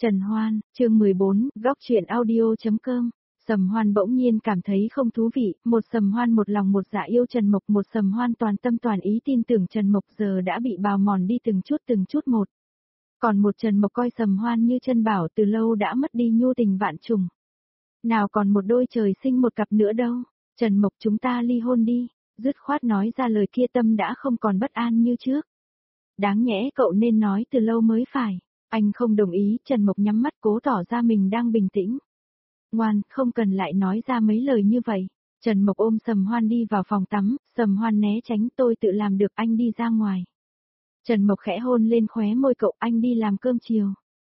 Trần Hoan, chương 14, góc truyện audio.com. Sầm Hoan bỗng nhiên cảm thấy không thú vị, một Sầm Hoan một lòng một dạ yêu Trần Mộc, một Sầm Hoan toàn tâm toàn ý tin tưởng Trần Mộc giờ đã bị bào mòn đi từng chút một. Còn một Trần Mộc coi Sầm Hoan như chân bảo từ lâu đã mất đi nhu tình vạn trùng. Nào còn một đôi trời sinh một cặp nữa đâu, Trần Mộc chúng ta ly hôn đi, dứt khoát nói ra lời kia tâm đã không còn bất an như trước. Đáng nhẽ cậu nên nói từ lâu mới phải. Anh không đồng ý, Trần Mộc nhắm mắt cố tỏ ra mình đang bình tĩnh. Ngoan, không cần lại nói ra mấy lời như vậy. Trần Mộc ôm Sầm Hoan đi vào phòng tắm, Sầm Hoan né tránh, tôi tự làm được, anh đi ra ngoài. Trần Mộc khẽ hôn lên khóe môi cậu, anh đi làm cơm chiều.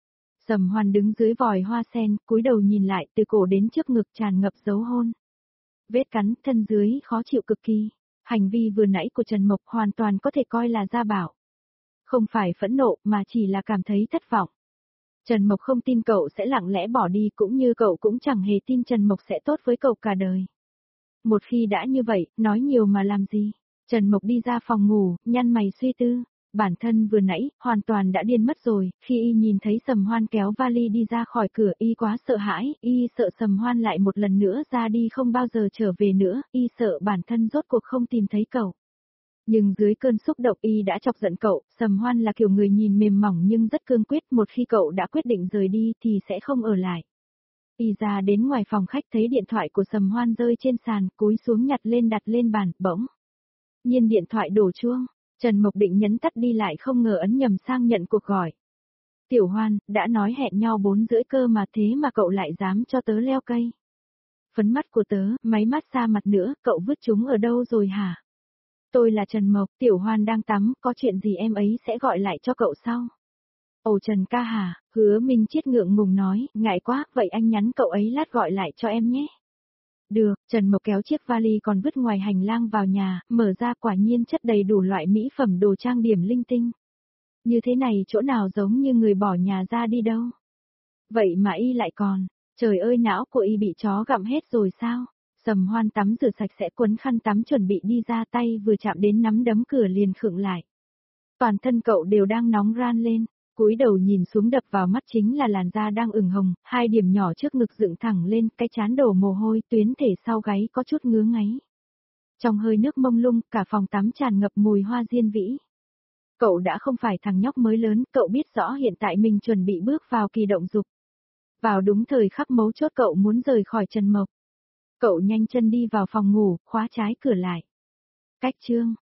Sầm Hoan đứng dưới vòi hoa sen, cúi đầu nhìn lại, từ cổ đến trước ngực tràn ngập dấu hôn. Vết cắn, thân dưới khó chịu cực kỳ. Hành vi vừa nãy của Trần Mộc hoàn toàn có thể coi là gia bảo. Không phải phẫn nộ mà chỉ là cảm thấy thất vọng. Trần Mộc không tin cậu sẽ lặng lẽ bỏ đi, cũng như cậu cũng chẳng hề tin Trần Mộc sẽ tốt với cậu cả đời. Một khi đã như vậy, nói nhiều mà làm gì? Trần Mộc đi ra phòng ngủ, nhăn mày suy tư. Bản thân vừa nãy, hoàn toàn đã điên mất rồi, khi y nhìn thấy Sầm Hoan kéo vali đi ra khỏi cửa, y quá sợ hãi, y sợ Sầm Hoan lại một lần nữa ra đi không bao giờ trở về nữa, y sợ bản thân rốt cuộc không tìm thấy cậu. Nhưng dưới cơn xúc động y đã chọc giận cậu, Sầm Hoan là kiểu người nhìn mềm mỏng nhưng rất cương quyết, một khi cậu đã quyết định rời đi thì sẽ không ở lại. Y ra đến ngoài phòng khách thấy điện thoại của Sầm Hoan rơi trên sàn, cúi xuống nhặt lên đặt lên bàn, bỗng nhiên điện thoại đổ chuông, Trần Mộc định nhấn tắt đi lại không ngờ ấn nhầm sang nhận cuộc gọi. Tiểu Hoan, đã nói hẹn nhau 4:30 cơ mà, thế mà cậu lại dám cho tớ leo cây. Phấn mắt của tớ, máy massage mặt nữa, cậu vứt chúng ở đâu rồi hả? Tôi là Trần Mộc, Tiểu Hoan đang tắm, có chuyện gì em ấy sẽ gọi lại cho cậu sau. Ồ Trần ca hả, Hứa Minh Chiết ngượng ngùng nói, ngại quá, vậy anh nhắn cậu ấy lát gọi lại cho em nhé. Được, Trần Mộc kéo chiếc vali còn vứt ngoài hành lang vào nhà, mở ra quả nhiên chất đầy đủ loại mỹ phẩm đồ trang điểm linh tinh. Như thế này chỗ nào giống như người bỏ nhà ra đi đâu. Vậy mà y lại còn, trời ơi não của y bị chó gặm hết rồi sao? Sầm Hoan tắm rửa sạch sẽ quấn khăn tắm chuẩn bị đi ra, tay vừa chạm đến nắm đấm cửa liền khựng lại. Toàn thân cậu đều đang nóng ran lên, cúi đầu nhìn xuống đập vào mắt chính là làn da đang ửng hồng, hai điểm nhỏ trước ngực dựng thẳng lên, cái trán đổ mồ hôi, tuyến thể sau gáy có chút ngứa ngáy. Trong hơi nước mông lung, cả phòng tắm tràn ngập mùi hoa diên vĩ. Cậu đã không phải thằng nhóc mới lớn, cậu biết rõ hiện tại mình chuẩn bị bước vào kỳ động dục. Vào đúng thời khắc mấu chốt cậu muốn rời khỏi Trần Mộc. Cậu nhanh chân đi vào phòng ngủ, khóa trái cửa lại. Cách chương